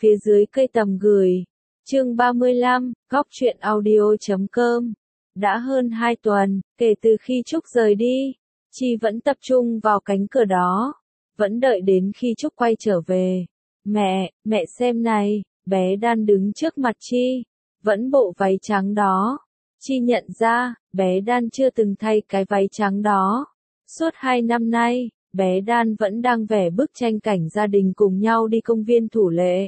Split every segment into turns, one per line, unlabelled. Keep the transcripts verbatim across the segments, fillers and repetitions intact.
phía dưới cây tầm gửi. Chương ba mươi lăm, góc truyện audio chấm com. Đã hơn hai tuần, kể từ khi Trúc rời đi, Chi vẫn tập trung vào cánh cửa đó. Vẫn đợi đến khi Trúc quay trở về. Mẹ, mẹ xem này, bé Đan đứng trước mặt Chi. Vẫn bộ váy trắng đó. Chi nhận ra, bé Đan chưa từng thay cái váy trắng đó. Suốt hai năm nay, bé Đan vẫn đang vẽ bức tranh cảnh gia đình cùng nhau đi công viên Thủ Lệ.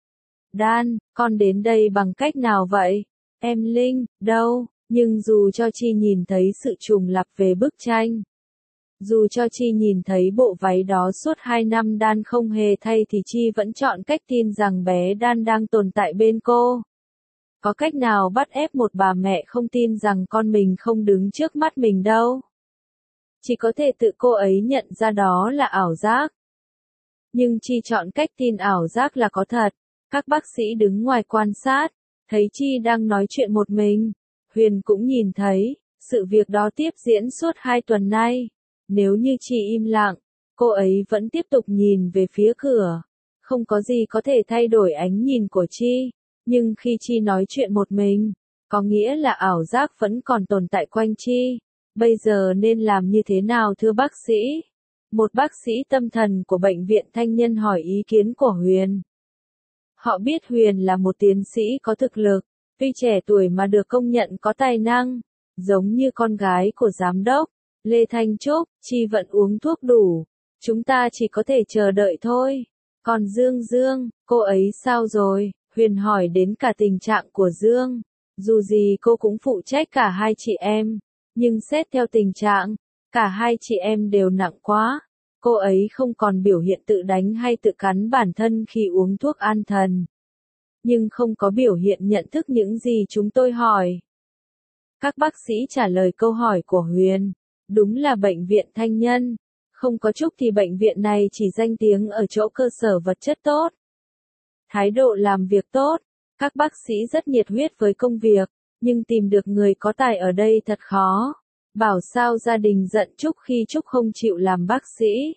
Đan, con đến đây bằng cách nào vậy? Em Linh, đâu? Nhưng dù cho Chi nhìn thấy sự trùng lặp về bức tranh, dù cho Chi nhìn thấy bộ váy đó suốt hai năm Đan không hề thay thì Chi vẫn chọn cách tin rằng bé Đan đang tồn tại bên cô. Có cách nào bắt ép một bà mẹ không tin rằng con mình không đứng trước mắt mình đâu. Chỉ có thể tự cô ấy nhận ra đó là ảo giác. Nhưng Chi chọn cách tin ảo giác là có thật. Các bác sĩ đứng ngoài quan sát, thấy Chi đang nói chuyện một mình. Huyền cũng nhìn thấy, sự việc đó tiếp diễn suốt hai tuần nay. Nếu như Chi im lặng, cô ấy vẫn tiếp tục nhìn về phía cửa. Không có gì có thể thay đổi ánh nhìn của Chi. Nhưng khi Chi nói chuyện một mình, có nghĩa là ảo giác vẫn còn tồn tại quanh Chi. Bây giờ nên làm như thế nào thưa bác sĩ? Một bác sĩ tâm thần của Bệnh viện Thanh Nhân hỏi ý kiến của Huyền. Họ biết Huyền là một tiến sĩ có thực lực, tuy trẻ tuổi mà được công nhận có tài năng, giống như con gái của giám đốc, Lê Thanh Trúc. Chi vẫn uống thuốc đủ, chúng ta chỉ có thể chờ đợi thôi. Còn Dương Dương, cô ấy sao rồi? Huyền hỏi đến cả tình trạng của Dương. Dù gì cô cũng phụ trách cả hai chị em, nhưng xét theo tình trạng, cả hai chị em đều nặng quá. Cô ấy không còn biểu hiện tự đánh hay tự cắn bản thân khi uống thuốc an thần. Nhưng không có biểu hiện nhận thức những gì chúng tôi hỏi. Các bác sĩ trả lời câu hỏi của Huyền. Đúng là bệnh viện Thanh Nhân. Không có Trúc thì bệnh viện này chỉ danh tiếng ở chỗ cơ sở vật chất tốt. Thái độ làm việc tốt. Các bác sĩ rất nhiệt huyết với công việc. Nhưng tìm được người có tài ở đây thật khó. Bảo sao gia đình giận Trúc khi Trúc không chịu làm bác sĩ.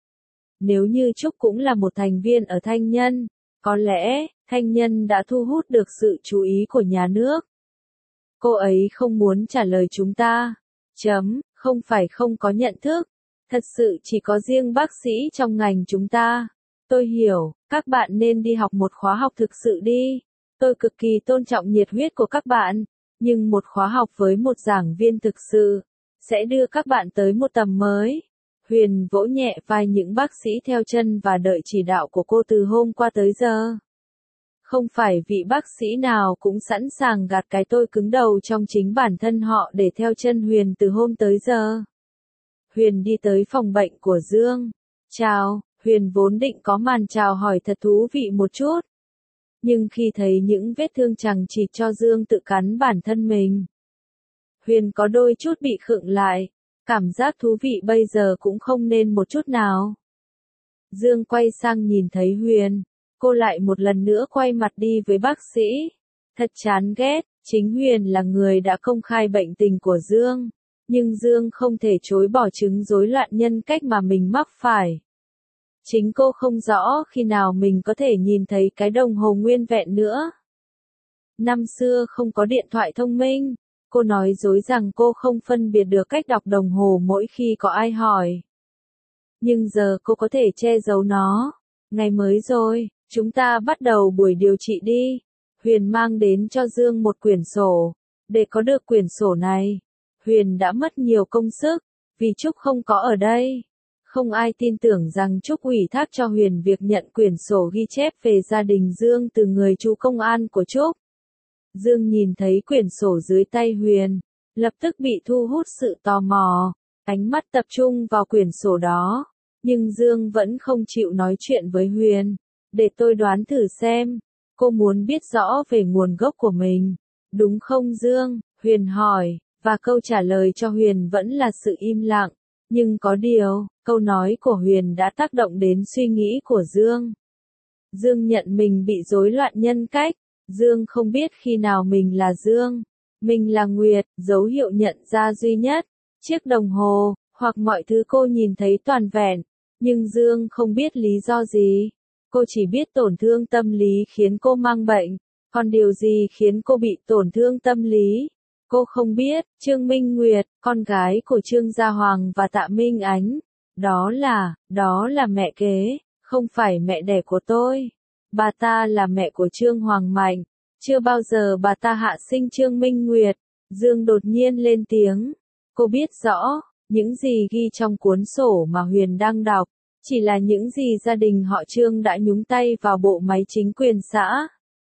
Nếu như Trúc cũng là một thành viên ở Thanh Nhân, có lẽ, Thanh Nhân đã thu hút được sự chú ý của nhà nước. Cô ấy không muốn trả lời chúng ta. Chấm, không phải không có nhận thức. Thật sự chỉ có riêng bác sĩ trong ngành chúng ta. Tôi hiểu, các bạn nên đi học một khóa học thực sự đi. Tôi cực kỳ tôn trọng nhiệt huyết của các bạn. Nhưng một khóa học với một giảng viên thực sự, sẽ đưa các bạn tới một tầm mới. Huyền vỗ nhẹ vai những bác sĩ theo chân và đợi chỉ đạo của cô từ hôm qua tới giờ. Không phải vị bác sĩ nào cũng sẵn sàng gạt cái tôi cứng đầu trong chính bản thân họ để theo chân Huyền từ hôm tới giờ. Huyền đi tới phòng bệnh của Dương. Chào, Huyền vốn định có màn chào hỏi thật thú vị một chút. Nhưng khi thấy những vết thương chằng chịt cho Dương tự cắn bản thân mình, Huyền có đôi chút bị khựng lại. Cảm giác thú vị bây giờ cũng không nên một chút nào. Dương quay sang nhìn thấy Huyền. Cô lại một lần nữa quay mặt đi với bác sĩ. Thật chán ghét, chính Huyền là người đã công khai bệnh tình của Dương. Nhưng Dương không thể chối bỏ chứng rối loạn nhân cách mà mình mắc phải. Chính cô không rõ khi nào mình có thể nhìn thấy cái đồng hồ nguyên vẹn nữa. Năm xưa không có điện thoại thông minh. Cô nói dối rằng cô không phân biệt được cách đọc đồng hồ mỗi khi có ai hỏi. Nhưng giờ cô có thể che giấu nó. Ngày mới rồi, chúng ta bắt đầu buổi điều trị đi. Huyền mang đến cho Dương một quyển sổ. Để có được quyển sổ này, Huyền đã mất nhiều công sức, vì Trúc không có ở đây. Không ai tin tưởng rằng Trúc ủy thác cho Huyền việc nhận quyển sổ ghi chép về gia đình Dương từ người chú công an của Trúc. Dương nhìn thấy quyển sổ dưới tay Huyền, lập tức bị thu hút sự tò mò, ánh mắt tập trung vào quyển sổ đó. Nhưng Dương vẫn không chịu nói chuyện với Huyền. Để tôi đoán thử xem, cô muốn biết rõ về nguồn gốc của mình, đúng không Dương? Huyền hỏi, và câu trả lời cho Huyền vẫn là sự im lặng. Nhưng có điều, câu nói của Huyền đã tác động đến suy nghĩ của Dương. Dương nhận mình bị rối loạn nhân cách. Dương không biết khi nào mình là Dương. Mình là Nguyệt, dấu hiệu nhận ra duy nhất. Chiếc đồng hồ, hoặc mọi thứ cô nhìn thấy toàn vẹn. Nhưng Dương không biết lý do gì. Cô chỉ biết tổn thương tâm lý khiến cô mang bệnh, còn điều gì khiến cô bị tổn thương tâm lý? Cô không biết. Trương Minh Nguyệt, con gái của Trương Gia Hoàng và Tạ Minh Ánh. Đó là, đó là mẹ kế, không phải mẹ đẻ của tôi. Bà ta là mẹ của Trương Hoàng Mạnh. Chưa bao giờ bà ta hạ sinh Trương Minh Nguyệt. Dương đột nhiên lên tiếng. Cô biết rõ, những gì ghi trong cuốn sổ mà Huyền đang đọc, chỉ là những gì gia đình họ Trương đã nhúng tay vào bộ máy chính quyền xã.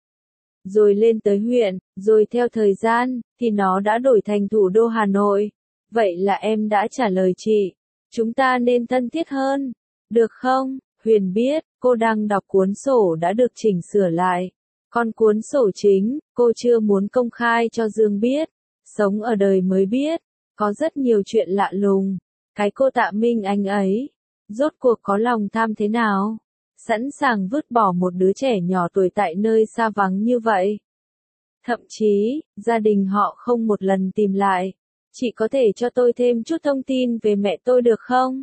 Rồi lên tới huyện, rồi theo thời gian, thì nó đã đổi thành thủ đô Hà Nội. Vậy là em đã trả lời chị. Chúng ta nên thân thiết hơn. Được không? Huyền biết, cô đang đọc cuốn sổ đã được chỉnh sửa lại. Còn cuốn sổ chính, cô chưa muốn công khai cho Dương biết. Sống ở đời mới biết, có rất nhiều chuyện lạ lùng. Cái cô Tạ Minh Ánh ấy, rốt cuộc có lòng tham thế nào? Sẵn sàng vứt bỏ một đứa trẻ nhỏ tuổi tại nơi xa vắng như vậy. Thậm chí, gia đình họ không một lần tìm lại. Chị có thể cho tôi thêm chút thông tin về mẹ tôi được không?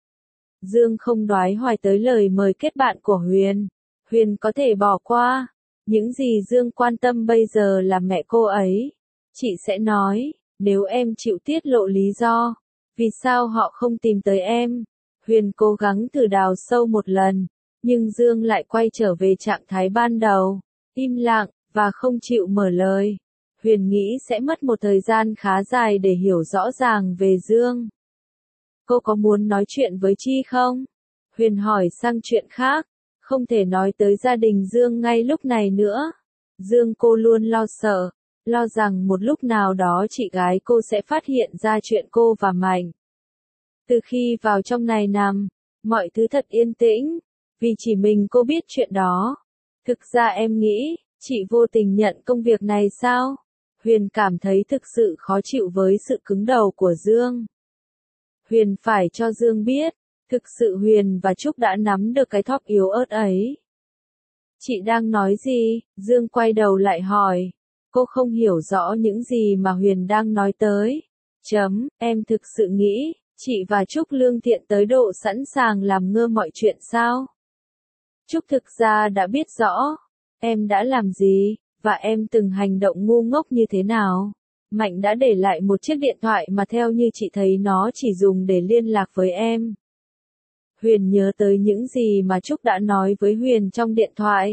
Dương không đoái hoài tới lời mời kết bạn của Huyền. Huyền có thể bỏ qua. Những gì Dương quan tâm bây giờ là mẹ cô ấy. Chị sẽ nói, nếu em chịu tiết lộ lý do, vì sao họ không tìm tới em? Huyền cố gắng thử đào sâu một lần, nhưng Dương lại quay trở về trạng thái ban đầu, im lặng, và không chịu mở lời. Huyền nghĩ sẽ mất một thời gian khá dài để hiểu rõ ràng về Dương. Cô có muốn nói chuyện với Chi không? Huyền hỏi sang chuyện khác, không thể nói tới gia đình Dương ngay lúc này nữa. Dương cô luôn lo sợ, lo rằng một lúc nào đó chị gái cô sẽ phát hiện ra chuyện cô và Mạnh. Từ khi vào trong này nằm, mọi thứ thật yên tĩnh, vì chỉ mình cô biết chuyện đó. Thực ra em nghĩ, chị vô tình nhận công việc này sao? Huyền cảm thấy thực sự khó chịu với sự cứng đầu của Dương. Huyền phải cho Dương biết, thực sự Huyền và Trúc đã nắm được cái thóp yếu ớt ấy. Chị đang nói gì? Dương quay đầu lại hỏi. Cô không hiểu rõ những gì mà Huyền đang nói tới. Chấm, em thực sự nghĩ, chị và Trúc lương thiện tới độ sẵn sàng làm ngơ mọi chuyện sao? Trúc thực ra đã biết rõ, em đã làm gì, và em từng hành động ngu ngốc như thế nào. Mạnh đã để lại một chiếc điện thoại mà theo như chị thấy nó chỉ dùng để liên lạc với em. Huyền nhớ tới những gì mà Trúc đã nói với Huyền trong điện thoại.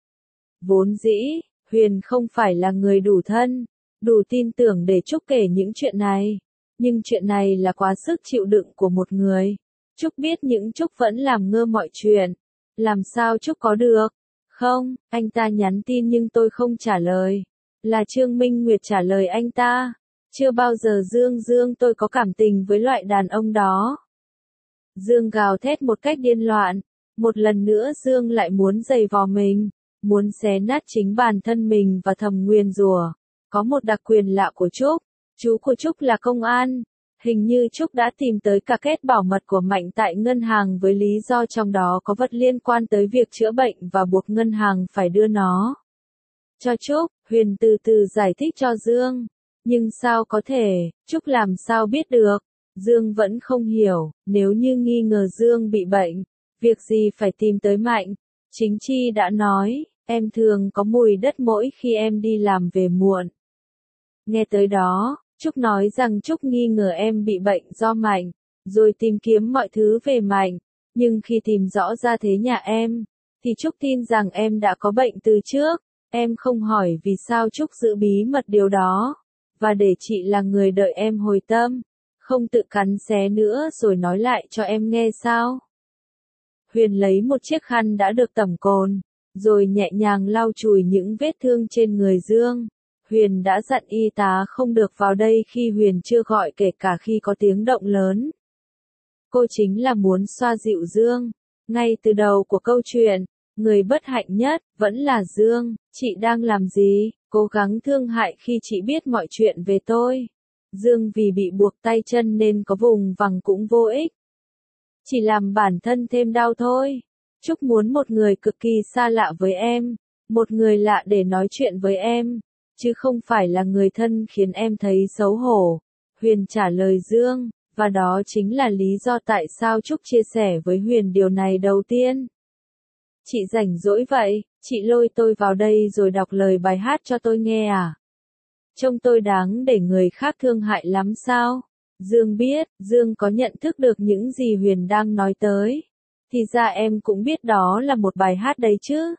Vốn dĩ, Huyền không phải là người đủ thân, đủ tin tưởng để Trúc kể những chuyện này. Nhưng chuyện này là quá sức chịu đựng của một người. Trúc biết những Trúc vẫn làm ngơ mọi chuyện. Làm sao Trúc có được? Không, anh ta nhắn tin nhưng tôi không trả lời. Là Trương Minh Nguyệt trả lời anh ta. Chưa bao giờ Dương Dương tôi có cảm tình với loại đàn ông đó. Dương gào thét một cách điên loạn. Một lần nữa Dương lại muốn giày vò mình. Muốn xé nát chính bản thân mình và thầm nguyền rủa. Có một đặc quyền lạ của Trúc. Chú của Trúc là công an. Hình như Trúc đã tìm tới cả kết bảo mật của Mạnh tại ngân hàng với lý do trong đó có vật liên quan tới việc chữa bệnh và buộc ngân hàng phải đưa nó cho Trúc. Huyền từ từ giải thích cho Dương. Nhưng sao có thể, Trúc làm sao biết được? Dương vẫn không hiểu, nếu như nghi ngờ Dương bị bệnh, việc gì phải tìm tới Mạnh? Chính Chi đã nói, em thường có mùi đất mỗi khi em đi làm về muộn. Nghe tới đó, Trúc nói rằng Trúc nghi ngờ em bị bệnh do Mạnh, rồi tìm kiếm mọi thứ về Mạnh. Nhưng khi tìm rõ ra thế nhà em, thì Trúc tin rằng em đã có bệnh từ trước. Em không hỏi vì sao Trúc giữ bí mật điều đó, và để chị là người đợi em hồi tâm, không tự cắn xé nữa rồi nói lại cho em nghe sao. Huyền lấy một chiếc khăn đã được tẩm cồn, rồi nhẹ nhàng lau chùi những vết thương trên người Dương. Huyền đã dặn y tá không được vào đây khi Huyền chưa gọi kể cả khi có tiếng động lớn. Cô chính là muốn xoa dịu Dương. Ngay từ đầu của câu chuyện, người bất hạnh nhất, vẫn là Dương. Chị đang làm gì? Cố gắng thương hại khi chị biết mọi chuyện về tôi. Dương vì bị buộc tay chân nên có vùng vằng cũng vô ích. Chỉ làm bản thân thêm đau thôi. Trúc muốn một người cực kỳ xa lạ với em. Một người lạ để nói chuyện với em. Chứ không phải là người thân khiến em thấy xấu hổ. Huyền trả lời Dương. Và đó chính là lý do tại sao Trúc chia sẻ với Huyền điều này đầu tiên. Chị rảnh rỗi vậy, chị lôi tôi vào đây rồi đọc lời bài hát cho tôi nghe à? Trông tôi đáng để người khác thương hại lắm sao? Dương biết, Dương có nhận thức được những gì Huyền đang nói tới. Thì ra em cũng biết đó là một bài hát đấy chứ.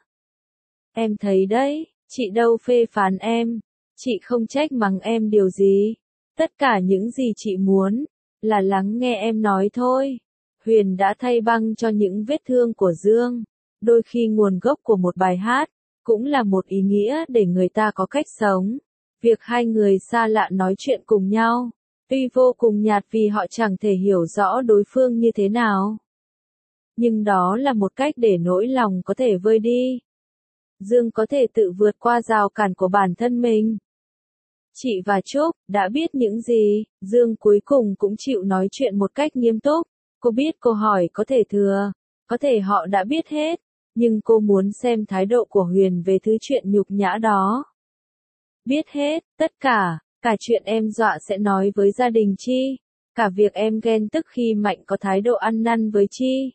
Em thấy đấy, chị đâu phê phán em, chị không trách mắng em điều gì. Tất cả những gì chị muốn, là lắng nghe em nói thôi. Huyền đã thay băng cho những vết thương của Dương. Đôi khi nguồn gốc của một bài hát, cũng là một ý nghĩa để người ta có cách sống. Việc hai người xa lạ nói chuyện cùng nhau, tuy vô cùng nhạt vì họ chẳng thể hiểu rõ đối phương như thế nào. Nhưng đó là một cách để nỗi lòng có thể vơi đi. Dương có thể tự vượt qua rào cản của bản thân mình. Chị và Trúc đã biết những gì, Dương cuối cùng cũng chịu nói chuyện một cách nghiêm túc. Cô biết câu hỏi có thể thừa, có thể họ đã biết hết, nhưng cô muốn xem thái độ của Huyền về thứ chuyện nhục nhã đó. Biết hết, tất cả, cả chuyện em dọa sẽ nói với gia đình Chi, cả việc em ghen tức khi Mạnh có thái độ ăn năn với Chi.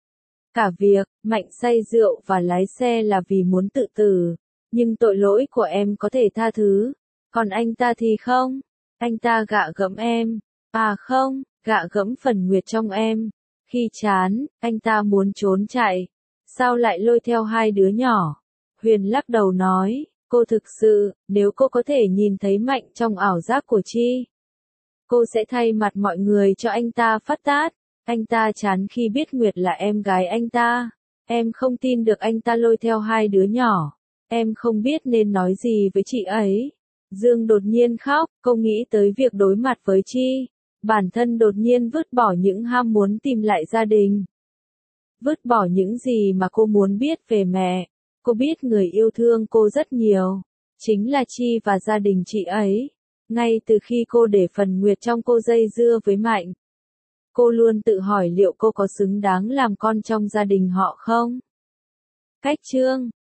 Cả việc, Mạnh say rượu và lái xe là vì muốn tự tử, nhưng tội lỗi của em có thể tha thứ, còn anh ta thì không, anh ta gạ gẫm em, à không, gạ gẫm phần nguyệt trong em. Khi chán, anh ta muốn trốn chạy, sao lại lôi theo hai đứa nhỏ? Huyền lắc đầu nói, cô thực sự, nếu cô có thể nhìn thấy Mạnh trong ảo giác của Chi, cô sẽ thay mặt mọi người cho anh ta phát tát. Anh ta chán khi biết Nguyệt là em gái anh ta. Em không tin được anh ta lôi theo hai đứa nhỏ. Em không biết nên nói gì với chị ấy. Dương đột nhiên khóc, cô nghĩ tới việc đối mặt với Chi. Bản thân đột nhiên vứt bỏ những ham muốn tìm lại gia đình. Vứt bỏ những gì mà cô muốn biết về mẹ. Cô biết người yêu thương cô rất nhiều. Chính là Chi và gia đình chị ấy. Ngay từ khi cô để phần Nguyệt trong cô dây dưa với Mạnh, cô luôn tự hỏi liệu cô có xứng đáng làm con trong gia đình họ không? Cách chương